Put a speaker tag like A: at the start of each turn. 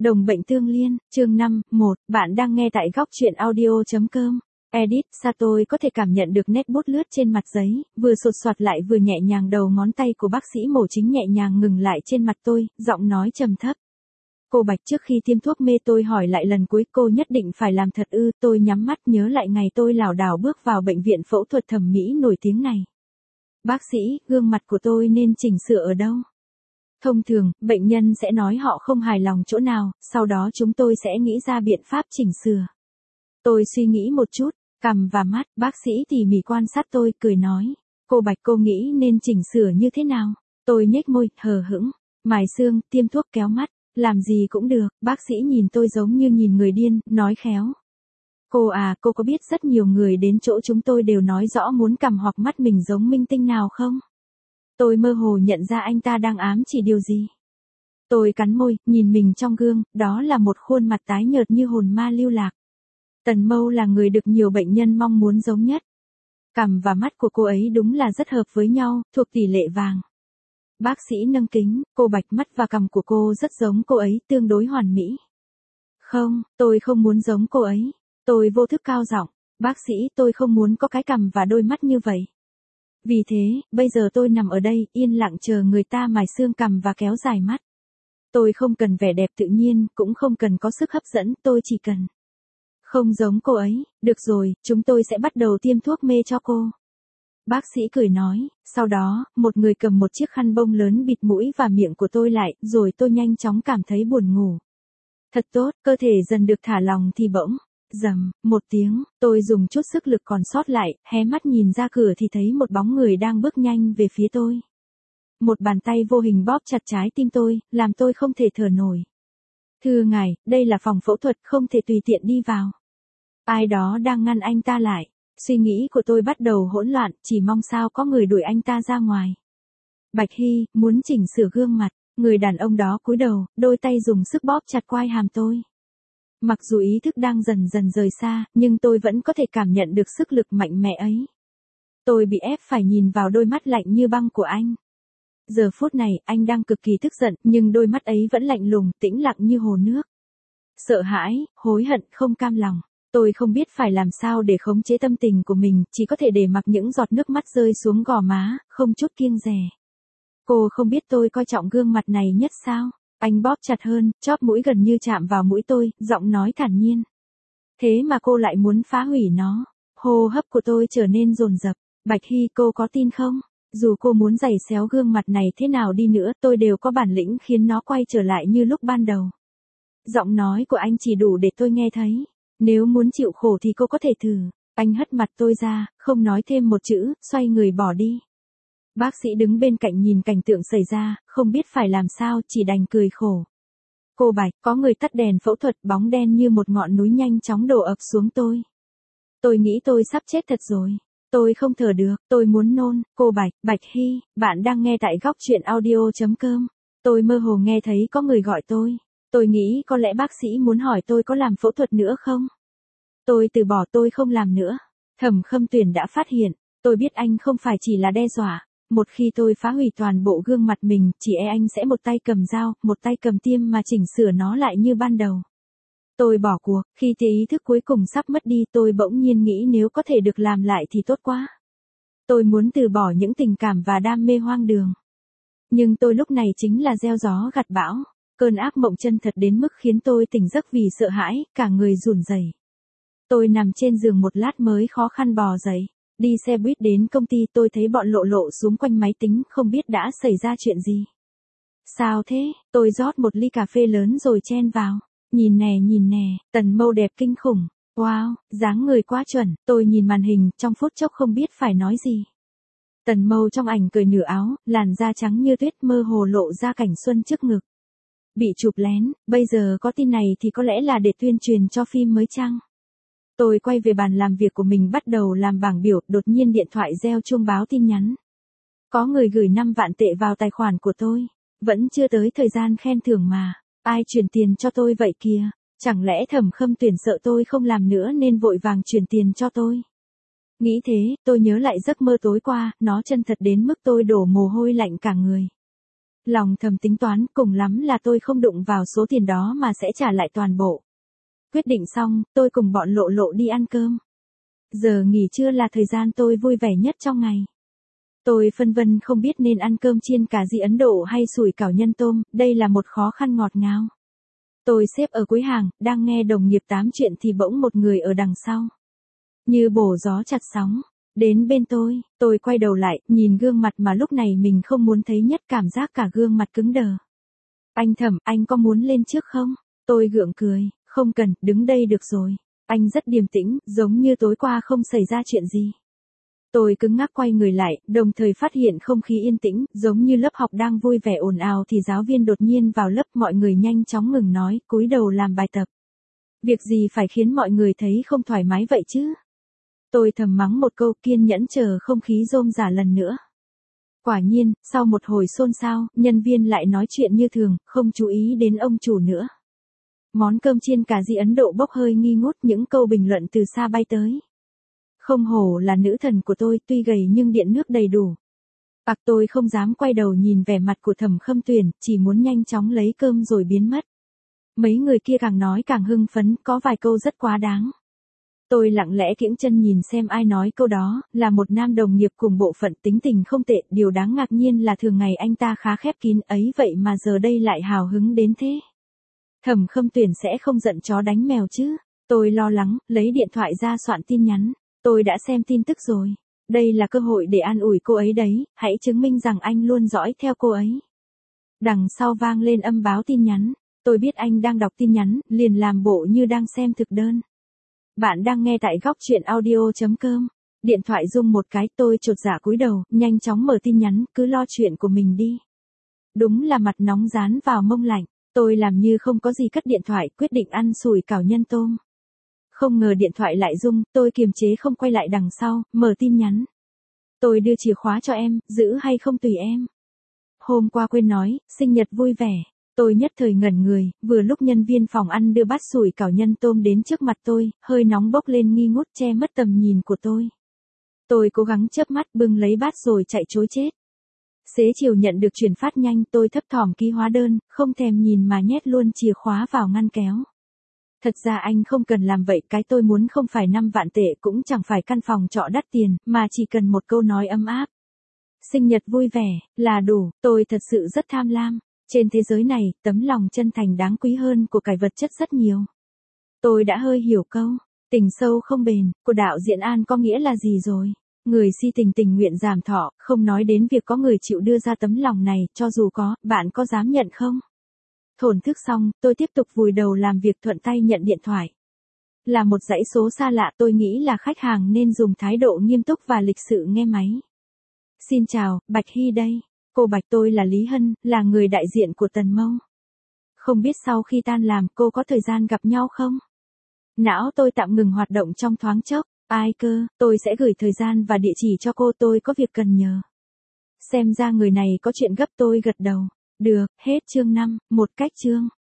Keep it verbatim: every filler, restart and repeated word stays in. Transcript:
A: Đồng bệnh tương liên, chương năm, một, bạn đang nghe tại góc truyện audio.com. Edit, sao tôi có thể cảm nhận được nét bút lướt trên mặt giấy, vừa sột soạt lại vừa nhẹ nhàng đầu ngón tay của bác sĩ mổ chính nhẹ nhàng ngừng lại trên mặt tôi, giọng nói trầm thấp. Cô Bạch, trước khi tiêm thuốc mê tôi hỏi lại lần cuối, cô nhất định phải làm thật ư? Tôi nhắm mắt nhớ lại ngày tôi lảo đảo bước vào bệnh viện phẫu thuật thẩm mỹ nổi tiếng này. Bác sĩ, gương mặt của tôi nên chỉnh sửa ở đâu? Thông thường, bệnh nhân sẽ nói họ không hài lòng chỗ nào, sau đó chúng tôi sẽ nghĩ ra biện pháp chỉnh sửa. Tôi suy nghĩ một chút, cằm và mắt, bác sĩ tỉ mỉ quan sát tôi, cười nói. Cô Bạch, cô nghĩ nên chỉnh sửa như thế nào? Tôi nhếch môi, hờ hững, mài xương, tiêm thuốc, kéo mắt, làm gì cũng được. Bác sĩ nhìn tôi giống như nhìn người điên, nói khéo. Cô à, cô có biết rất nhiều người đến chỗ chúng tôi đều nói rõ muốn cằm hoặc mắt mình giống minh tinh nào không? Tôi mơ hồ nhận ra anh ta đang ám chỉ điều gì. Tôi cắn môi, nhìn mình trong gương, đó là một khuôn mặt tái nhợt như hồn ma lưu lạc. Tần Mâu là người được nhiều bệnh nhân mong muốn giống nhất. Cằm và mắt của cô ấy đúng là rất hợp với nhau, thuộc tỷ lệ vàng. Bác sĩ nâng kính, cô Bạch, mắt và cằm của cô rất giống cô ấy, tương đối hoàn mỹ. Không, tôi không muốn giống cô ấy. Tôi vô thức cao giọng, bác sĩ, tôi không muốn có cái cằm và đôi mắt như vậy. Vì thế, bây giờ tôi nằm ở đây, yên lặng chờ người ta mài xương cằm và kéo dài mắt. Tôi không cần vẻ đẹp tự nhiên, cũng không cần có sức hấp dẫn, tôi chỉ cần. Không giống cô ấy, được rồi, chúng tôi sẽ bắt đầu tiêm thuốc mê cho cô. Bác sĩ cười nói, sau đó, một người cầm một chiếc khăn bông lớn bịt mũi và miệng của tôi lại, rồi tôi nhanh chóng cảm thấy buồn ngủ. Thật tốt, cơ thể dần được thả lòng thì bỗng. Rầm, một tiếng, tôi dùng chút sức lực còn sót lại, hé mắt nhìn ra cửa thì thấy một bóng người đang bước nhanh về phía tôi. Một bàn tay vô hình bóp chặt trái tim tôi, làm tôi không thể thở nổi. Thưa ngài, đây là phòng phẫu thuật, không thể tùy tiện đi vào. Ai đó đang ngăn anh ta lại. Suy nghĩ của tôi bắt đầu hỗn loạn, chỉ mong sao có người đuổi anh ta ra ngoài. Bạch Hy, muốn chỉnh sửa gương mặt, người đàn ông đó cúi đầu, đôi tay dùng sức bóp chặt quai hàm tôi. Mặc dù ý thức đang dần dần rời xa, nhưng tôi vẫn có thể cảm nhận được sức lực mạnh mẽ ấy. Tôi bị ép phải nhìn vào đôi mắt lạnh như băng của anh. Giờ phút này, anh đang cực kỳ tức giận, nhưng đôi mắt ấy vẫn lạnh lùng, tĩnh lặng như hồ nước. Sợ hãi, hối hận, không cam lòng. Tôi không biết phải làm sao để khống chế tâm tình của mình, chỉ có thể để mặc những giọt nước mắt rơi xuống gò má, không chút kiêng dè. Cô không biết tôi coi trọng gương mặt này nhất sao? Anh bóp chặt hơn, chóp mũi gần như chạm vào mũi tôi, giọng nói thản nhiên. Thế mà cô lại muốn phá hủy nó. Hô hấp của tôi trở nên dồn dập. Bạch Hy, cô có tin không? Dù cô muốn giày xéo gương mặt này thế nào đi nữa, tôi đều có bản lĩnh khiến nó quay trở lại như lúc ban đầu. Giọng nói của anh chỉ đủ để tôi nghe thấy. Nếu muốn chịu khổ thì cô có thể thử. Anh hất mặt tôi ra, không nói thêm một chữ, xoay người bỏ đi. Bác sĩ đứng bên cạnh nhìn cảnh tượng xảy ra, không biết phải làm sao, chỉ đành cười khổ. Cô Bạch, có người tắt đèn phẫu thuật, bóng đen như một ngọn núi nhanh chóng đổ ập xuống tôi. Tôi nghĩ tôi sắp chết thật rồi. Tôi không thở được, tôi muốn nôn. Cô Bạch, Bạch Hy, bạn đang nghe tại góc truyện audio.com. Tôi mơ hồ nghe thấy có người gọi tôi. Tôi nghĩ có lẽ bác sĩ muốn hỏi tôi có làm phẫu thuật nữa không? Tôi từ bỏ, tôi không làm nữa. Thẩm Khâm Tuyển đã phát hiện, tôi biết anh không phải chỉ là đe dọa. Một khi tôi phá hủy toàn bộ gương mặt mình, chỉ e anh sẽ một tay cầm dao, một tay cầm tiêm mà chỉnh sửa nó lại như ban đầu. Tôi bỏ cuộc, khi thì ý thức cuối cùng sắp mất đi, tôi bỗng nhiên nghĩ nếu có thể được làm lại thì tốt quá. Tôi muốn từ bỏ những tình cảm và đam mê hoang đường. Nhưng tôi lúc này chính là gieo gió gặt bão. Cơn ác mộng chân thật đến mức khiến tôi tỉnh giấc vì sợ hãi, cả người run rẩy. Tôi nằm trên giường một lát mới khó khăn bò dậy. Đi xe buýt đến công ty, tôi thấy bọn Lộ Lộ xuống quanh máy tính, không biết đã xảy ra chuyện gì. Sao thế? Tôi rót một ly cà phê lớn rồi chen vào. Nhìn nè, nhìn nè, Tần Mâu đẹp kinh khủng. Wow, dáng người quá chuẩn. Tôi nhìn màn hình, trong phút chốc không biết phải nói gì. Tần Mâu trong ảnh cười nửa áo, làn da trắng như tuyết, mơ hồ lộ ra cảnh xuân trước ngực. Bị chụp lén, bây giờ có tin này thì có lẽ là để tuyên truyền cho phim mới chăng? Tôi quay về bàn làm việc của mình bắt đầu làm bảng biểu, đột nhiên điện thoại reo chuông báo tin nhắn. Có người gửi năm vạn tệ vào tài khoản của tôi. Vẫn chưa tới thời gian khen thưởng mà. Ai chuyển tiền cho tôi vậy kìa? Chẳng lẽ Thẩm Khâm Tuyển sợ tôi không làm nữa nên vội vàng chuyển tiền cho tôi? Nghĩ thế, tôi nhớ lại giấc mơ tối qua, nó chân thật đến mức tôi đổ mồ hôi lạnh cả người. Lòng thầm tính toán, cùng lắm là tôi không đụng vào số tiền đó mà sẽ trả lại toàn bộ. Quyết định xong, tôi cùng bọn Lộ Lộ đi ăn cơm. Giờ nghỉ trưa là thời gian tôi vui vẻ nhất trong ngày. Tôi phân vân không biết nên ăn cơm chiên cà ri Ấn Độ hay sủi cảo nhân tôm, đây là một khó khăn ngọt ngào. Tôi xếp ở cuối hàng, đang nghe đồng nghiệp tám chuyện thì bỗng một người ở đằng sau. Như bổ gió chặt sóng. Đến bên tôi, tôi quay đầu lại, nhìn gương mặt mà lúc này mình không muốn thấy nhất, cảm giác cả gương mặt cứng đờ. Anh Thẩm, anh có muốn lên trước không? Tôi gượng cười, không cần, đứng đây được rồi. Anh rất điềm tĩnh, giống như tối qua không xảy ra chuyện gì. Tôi cứng ngắc quay người lại, đồng thời phát hiện không khí yên tĩnh, giống như lớp học đang vui vẻ ồn ào thì giáo viên đột nhiên vào lớp, mọi người nhanh chóng ngừng nói, cúi đầu làm bài tập. Việc gì phải khiến mọi người thấy không thoải mái vậy chứ? Tôi thầm mắng một câu, kiên nhẫn chờ không khí rôm rả lần nữa. Quả nhiên, sau một hồi xôn xao, nhân viên lại nói chuyện như thường, không chú ý đến ông chủ nữa. Món cơm chiên cà ri Ấn Độ bốc hơi nghi ngút, những câu bình luận từ xa bay tới. Không hổ là nữ thần của tôi, tuy gầy nhưng điện nước đầy đủ. Bạc tôi không dám quay đầu nhìn vẻ mặt của Thẩm Khâm Tuyển, chỉ muốn nhanh chóng lấy cơm rồi biến mất. Mấy người kia càng nói càng hưng phấn, có vài câu rất quá đáng. Tôi lặng lẽ kiễng chân nhìn xem ai nói câu đó, là một nam đồng nghiệp cùng bộ phận, tính tình không tệ, điều đáng ngạc nhiên là thường ngày anh ta khá khép kín ấy vậy mà giờ đây lại hào hứng đến thế. Thẩm Khâm Tuyển sẽ không giận chó đánh mèo chứ? Tôi lo lắng, lấy điện thoại ra soạn tin nhắn. Tôi đã xem tin tức rồi. Đây là cơ hội để an ủi cô ấy đấy, hãy chứng minh rằng anh luôn dõi theo cô ấy. Đằng sau vang lên âm báo tin nhắn. Tôi biết anh đang đọc tin nhắn, liền làm bộ như đang xem thực đơn. Bạn đang nghe tại góc truyện audio chấm com. Điện thoại rung một cái, tôi chột dạ cúi đầu, nhanh chóng mở tin nhắn, cứ lo chuyện của mình đi. Đúng là mặt nóng dán vào mông lạnh. Tôi làm như không có gì cất điện thoại, quyết định ăn sủi cảo nhân tôm. Không ngờ điện thoại lại rung, tôi kiềm chế không quay lại đằng sau, mở tin nhắn. Tôi đưa chìa khóa cho em, giữ hay không tùy em. Hôm qua quên nói, sinh nhật vui vẻ. Tôi nhất thời ngẩn người, vừa lúc nhân viên phòng ăn đưa bát sủi cảo nhân tôm đến trước mặt tôi, hơi nóng bốc lên nghi ngút che mất tầm nhìn của tôi. Tôi cố gắng chớp mắt bưng lấy bát rồi chạy trối chết. Xế chiều nhận được chuyển phát nhanh, tôi thấp thỏm ký hóa đơn, không thèm nhìn mà nhét luôn chìa khóa vào ngăn kéo. Thật ra anh không cần làm vậy, cái tôi muốn không phải năm vạn tệ, cũng chẳng phải căn phòng trọ đắt tiền, mà chỉ cần một câu nói ấm áp. Sinh nhật vui vẻ, là đủ, tôi thật sự rất tham lam. Trên thế giới này, tấm lòng chân thành đáng quý hơn của cải vật chất rất nhiều. Tôi đã hơi hiểu câu, tình sâu không bền, của đạo diễn An có nghĩa là gì rồi. Người si tình tình nguyện giảm thọ, không nói đến việc có người chịu đưa ra tấm lòng này, cho dù có, bạn có dám nhận không? Thổn thức xong, tôi tiếp tục vùi đầu làm việc, thuận tay nhận điện thoại. Là một dãy số xa lạ, tôi nghĩ là khách hàng nên dùng thái độ nghiêm túc và lịch sự nghe máy. Xin chào, Bạch Hy đây. Cô Bạch, tôi là Lý Hân, là người đại diện của Tần Mâu. Không biết sau khi tan làm cô có thời gian gặp nhau không? Não tôi tạm ngừng hoạt động trong thoáng chốc. Ai cơ, tôi sẽ gửi thời gian và địa chỉ cho cô, tôi có việc cần nhờ. Xem ra người này có chuyện gấp, tôi gật đầu. Được, hết chương năm, một cách chương.